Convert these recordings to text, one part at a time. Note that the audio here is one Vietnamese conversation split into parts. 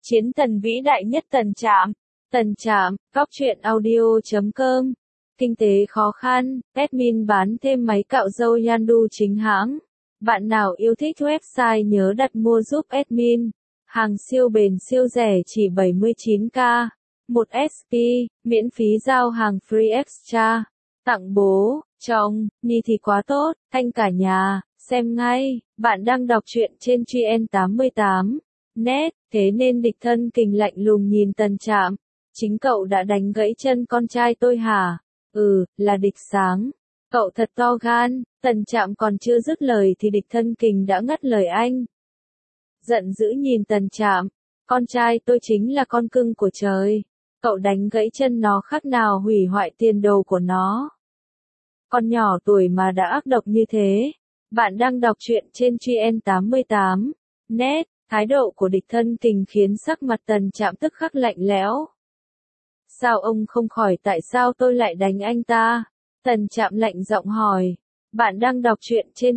Chiến thần vĩ đại nhất Tần Trạm. Tần Trạm, góc truyện audio.com. Kinh tế khó khăn, admin bán thêm máy cạo râu Yandu chính hãng. Bạn nào yêu thích website nhớ đặt mua giúp admin. Hàng siêu bền siêu rẻ chỉ 79k. 1 SP, miễn phí giao hàng free extra. Tặng bố, chồng, Nhi thì quá tốt, thanh cả nhà, xem ngay. Bạn đang đọc truyện trên GN88. Net, thế nên địch thân kình lạnh lùng nhìn Tần Trạm. Chính cậu đã đánh gãy chân con trai tôi hả? Là địch sáng. Cậu thật to gan. Tần Trạm còn chưa dứt lời thì địch thân kình đã ngắt lời anh. Giận dữ nhìn Tần Trạm. Con trai tôi chính là con cưng của trời. Cậu đánh gãy chân nó khác nào hủy hoại tiền đồ của nó. Con nhỏ tuổi mà đã ác độc như thế. Bạn đang đọc truyện trên GN88. Net. Thái độ của địch thân kình khiến sắc mặt Tần Trạm tức khắc lạnh lẽo. Sao ông không khỏi tại sao tôi lại đánh anh ta? Tần Trạm lạnh giọng hỏi. Bạn đang đọc truyện trên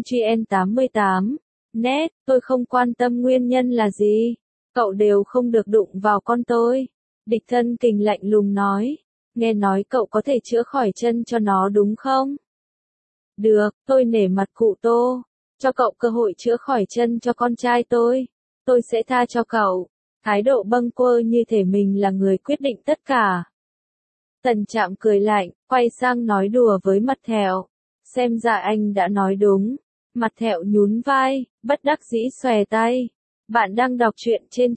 GN88. Net, tôi không quan tâm nguyên nhân là gì. Cậu đều không được đụng vào con tôi. Địch thân kình lạnh lùng nói. Nghe nói cậu có thể chữa khỏi chân cho nó đúng không? Được, tôi nể mặt cụ Tô. Cho cậu cơ hội chữa khỏi chân cho con trai tôi sẽ tha cho cậu. Thái độ bâng quơ như thể mình là người quyết định tất cả. Tần Trạm cười lạnh, quay sang nói đùa với Mặt Thẹo. Xem ra anh đã nói đúng. Mặt Thẹo nhún vai, bất đắc dĩ xòe tay. Bạn đang đọc truyện trên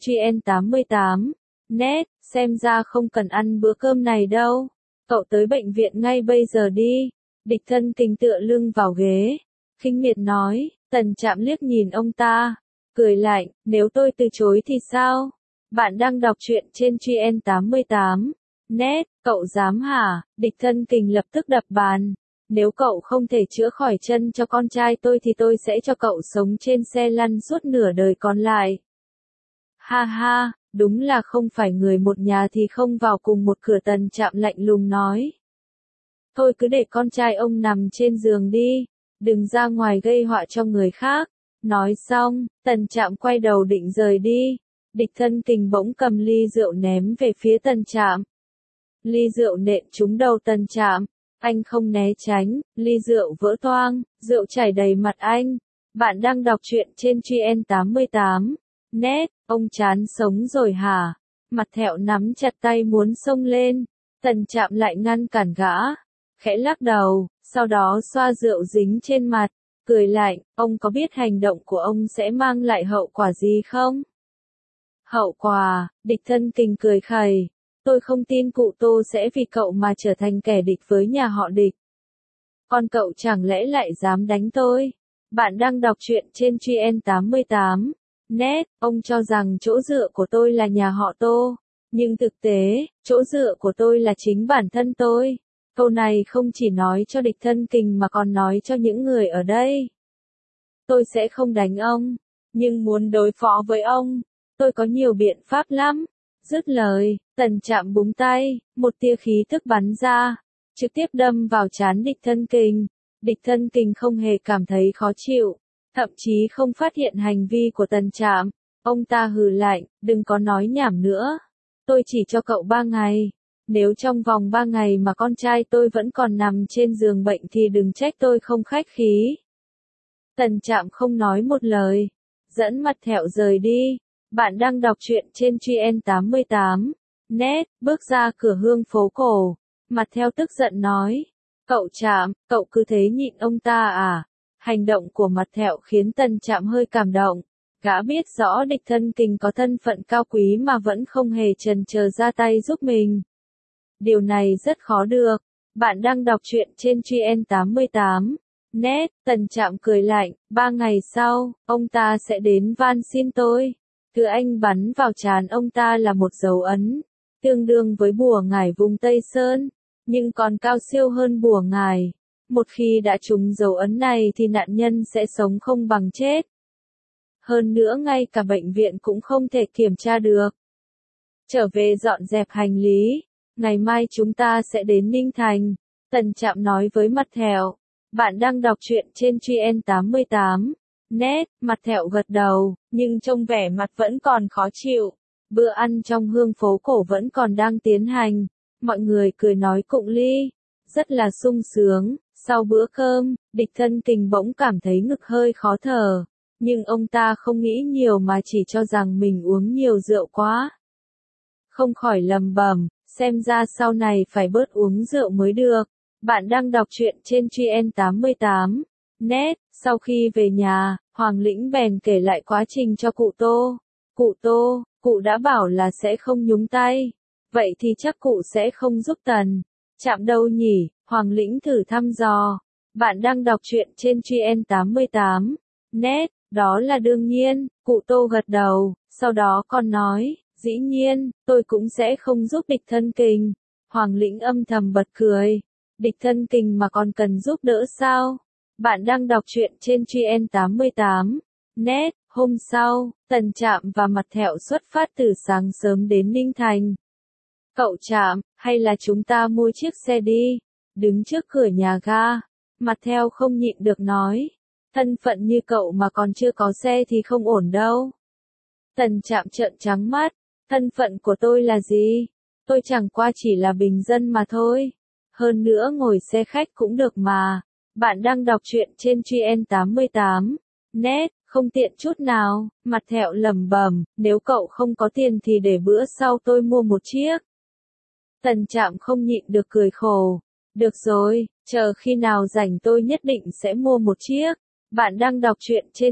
GN88. Net, xem ra không cần ăn bữa cơm này đâu. Cậu tới bệnh viện ngay bây giờ đi. Địch thân kình tựa lưng vào ghế. Khinh miệt nói. Tần Trạm liếc nhìn ông ta. Cười lạnh, nếu tôi từ chối thì sao? Bạn đang đọc truyện trên GN88. Net, cậu dám hả? Địch thân kình lập tức đập bàn. Nếu cậu không thể chữa khỏi chân cho con trai tôi thì tôi sẽ cho cậu sống trên xe lăn suốt nửa đời còn lại. Ha ha, đúng là không phải người một nhà thì không vào cùng một cửa. Tần Trạm lạnh lùng nói. Thôi cứ để con trai ông nằm trên giường đi. Đừng ra ngoài gây họa cho người khác. Nói xong, Tần Trạm quay đầu định rời đi. Địch thân kình bỗng cầm ly rượu ném về phía Tần Trạm. Ly rượu nện trúng đầu Tần Trạm. Anh không né tránh, ly rượu vỡ toang, rượu chảy đầy mặt anh. Bạn đang đọc truyện trên GN88. Net, ông chán sống rồi hả? Mặt Thẹo nắm chặt tay muốn xông lên. Tần Trạm lại ngăn cản gã. Khẽ lắc đầu, sau đó xoa rượu dính trên mặt. Cười lạnh, ông có biết hành động của ông sẽ mang lại hậu quả gì không? Hậu quả, địch thân kình cười khẩy. Tôi không tin cụ Tô sẽ vì cậu mà trở thành kẻ địch với nhà họ Địch. Còn cậu chẳng lẽ lại dám đánh tôi? Bạn đang đọc truyện trên GN88. Net, ông cho rằng chỗ dựa của tôi là nhà họ Tô. Nhưng thực tế, chỗ dựa của tôi là chính bản thân tôi. Câu này không chỉ nói cho địch thân kình mà còn nói cho những người ở đây. Tôi sẽ không đánh ông, nhưng muốn đối phó với ông, tôi có nhiều biện pháp lắm. Dứt lời, Tần Trạm búng tay, một tia khí tức bắn ra, trực tiếp đâm vào trán địch thân kình. Địch thân kình không hề cảm thấy khó chịu, thậm chí không phát hiện hành vi của Tần Trạm. Ông ta hừ lạnh, đừng có nói nhảm nữa. Tôi chỉ cho cậu 3 ngày. Nếu trong vòng 3 ngày mà con trai tôi vẫn còn nằm trên giường bệnh thì đừng trách tôi không khách khí. Tần Trạm không nói một lời, dẫn Mặt Thẹo rời đi. Bạn đang đọc truyện trên GN88. Net, bước ra cửa Hương phố cổ. Mặt Thẹo tức giận nói. Cậu Trạm, cậu cứ thế nhịn ông ta à? Hành động của Mặt Thẹo khiến Tần Trạm hơi cảm động. Gã biết rõ địch thân kình có thân phận cao quý mà vẫn không hề chần chờ ra tay giúp mình. Điều này rất khó được. Bạn đang đọc truyện trên GN88. Net, Tần Trạm cười lạnh, 3 ngày sau, ông ta sẽ đến van xin tôi. Thứ anh bắn vào trán ông ta là một dấu ấn, tương đương với bùa ngải vùng Tây Sơn, nhưng còn cao siêu hơn bùa ngải. Một khi đã trúng dấu ấn này thì nạn nhân sẽ sống không bằng chết. Hơn nữa ngay cả bệnh viện cũng không thể kiểm tra được. Trở về dọn dẹp hành lý. Ngày mai chúng ta sẽ đến Ninh Thành. Tần Trạm nói với Mặt Thẹo. Bạn đang đọc truyện trên GN88. Net, Mặt Thẹo gật đầu, nhưng trông vẻ mặt vẫn còn khó chịu. Bữa ăn trong hương phố cổ vẫn còn đang tiến hành, mọi người cười nói cụng ly, rất là sung sướng. Sau bữa cơm, Địch Thân Kình bỗng cảm thấy ngực hơi khó thở, nhưng ông ta không nghĩ nhiều mà chỉ cho rằng mình uống nhiều rượu quá. Không khỏi lầm bầm, xem ra sau này phải bớt uống rượu mới được. Bạn đang đọc truyện trên GN88 net. Sau khi về nhà, Hoàng Lĩnh bèn kể lại quá trình cho cụ Tô. Cụ đã bảo là sẽ không nhúng tay. Vậy thì chắc cụ sẽ không giúp Tần Trạm đâu nhỉ? Hoàng Lĩnh thử thăm dò. Bạn đang đọc truyện trên GN88 net. Đó là đương nhiên, cụ Tô gật đầu, sau đó còn nói, dĩ nhiên, tôi cũng sẽ không giúp Địch Thân Kình. Hoàng Lĩnh âm thầm bật cười. Địch Thân Kình mà còn cần giúp đỡ sao? Bạn đang đọc truyện trên GN88 net. Hôm sau, Tần Trạm và Mặt Thẹo xuất phát từ sáng sớm đến Ninh Thành. Cậu Trạm, hay là chúng ta mua chiếc xe đi? Đứng trước cửa nhà ga, Mặt Thẹo không nhịn được nói. Thân phận như cậu mà còn chưa có xe thì không ổn đâu. Tần Trạm trợn trắng mắt. Thân phận của tôi là gì? Tôi chẳng qua chỉ là bình dân mà thôi. Hơn nữa ngồi xe khách cũng được mà. Bạn đang đọc truyện trên GN88 net. Không tiện chút nào. Mặt Thẹo lẩm bẩm, nếu cậu không có tiền thì để bữa sau tôi mua một chiếc. Tần Trạm không nhịn được cười khổ. Được rồi, chờ khi nào rảnh tôi nhất định sẽ mua một chiếc. Bạn đang đọc truyện trên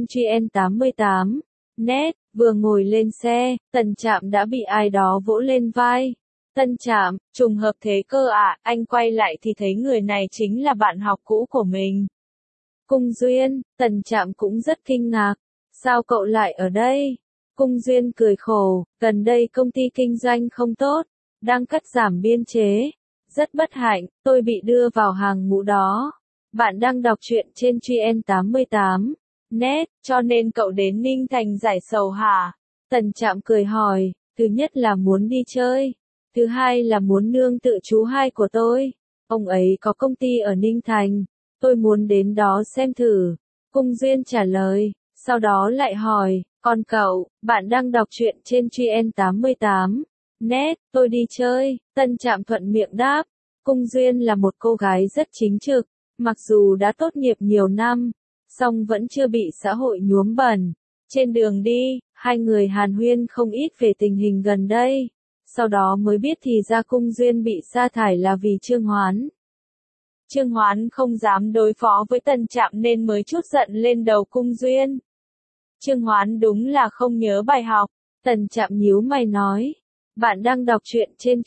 GN88 net. Vừa ngồi lên xe, Tần Trạm đã bị ai đó vỗ lên vai. Tần Trạm, trùng hợp thế cơ à? Anh quay lại thì thấy người này chính là bạn học cũ của mình. Cung Duyên. Tần Trạm cũng rất kinh ngạc. Sao cậu lại ở đây? Cung Duyên cười khổ, gần đây công ty kinh doanh không tốt, đang cắt giảm biên chế. Rất bất hạnh, tôi bị đưa vào hàng ngũ đó. Bạn đang đọc truyện trên GN88 net, cho nên cậu đến Ninh Thành giải sầu hả? Tần Trạm cười hỏi, thứ nhất là muốn đi chơi, thứ hai là muốn nương tựa chú hai của tôi. Ông ấy có công ty ở Ninh Thành, tôi muốn đến đó xem thử. Cung Duyên trả lời, sau đó lại hỏi, còn cậu, bạn đang đọc truyện trên GN88 net, tôi đi chơi. Tần Trạm thuận miệng đáp. Cung Duyên là một cô gái rất chính trực, mặc dù đã tốt nghiệp nhiều năm, song vẫn chưa bị xã hội nhuốm bẩn. Trên đường đi, hai người hàn huyên không ít về tình hình gần đây. Sau đó mới biết thì ra Cung Duyên bị sa thải là vì Trương Hoán. Trương Hoán không dám đối phó với Tần Trạm nên mới trút giận lên đầu Cung Duyên. Trương Hoán đúng là không nhớ bài học. Tần Trạm nhíu mày nói. Bạn đang đọc truyện trên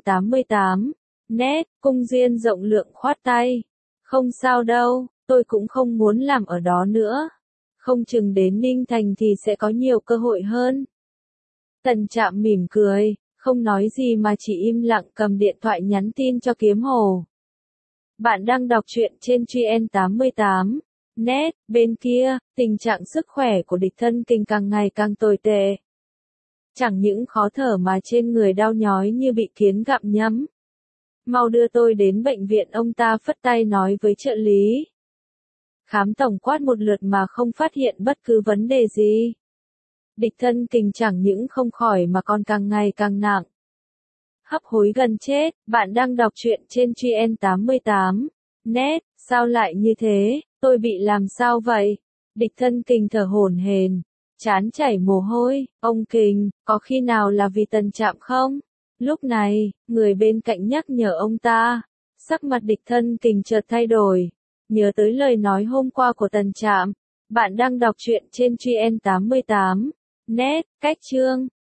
GN88 net. Cung Duyên rộng lượng khoát tay. Không sao đâu, tôi cũng không muốn làm ở đó nữa. Không chừng đến Ninh Thành thì sẽ có nhiều cơ hội hơn. Tần Trạm mỉm cười, không nói gì mà chỉ im lặng cầm điện thoại nhắn tin cho Kiếm Hồ. Bạn đang đọc truyện trên GN88 net. Bên kia, tình trạng sức khỏe của Địch Thân Kình càng ngày càng tồi tệ. Chẳng những khó thở mà trên người đau nhói như bị kiến gặm nhấm. Mau đưa tôi đến bệnh viện, ông ta phất tay nói với trợ lý. Khám tổng quát một lượt mà không phát hiện bất cứ vấn đề gì. Địch Thân Kình chẳng những không khỏi mà còn càng ngày càng nặng. Hấp hối gần chết. Bạn đang đọc truyện trên GN88 net. Sao lại như thế? Tôi bị làm sao vậy? Địch Thân Kình thở hổn hển, trán chảy mồ hôi. Ông Kình, có khi nào là vì Tần Trạm không? Lúc này, người bên cạnh nhắc nhở ông ta. Sắc mặt Địch Thân Kình chợt thay đổi, nhớ tới lời nói hôm qua của Tần Trạm. Bạn đang đọc truyện trên GN88 net. Cách chương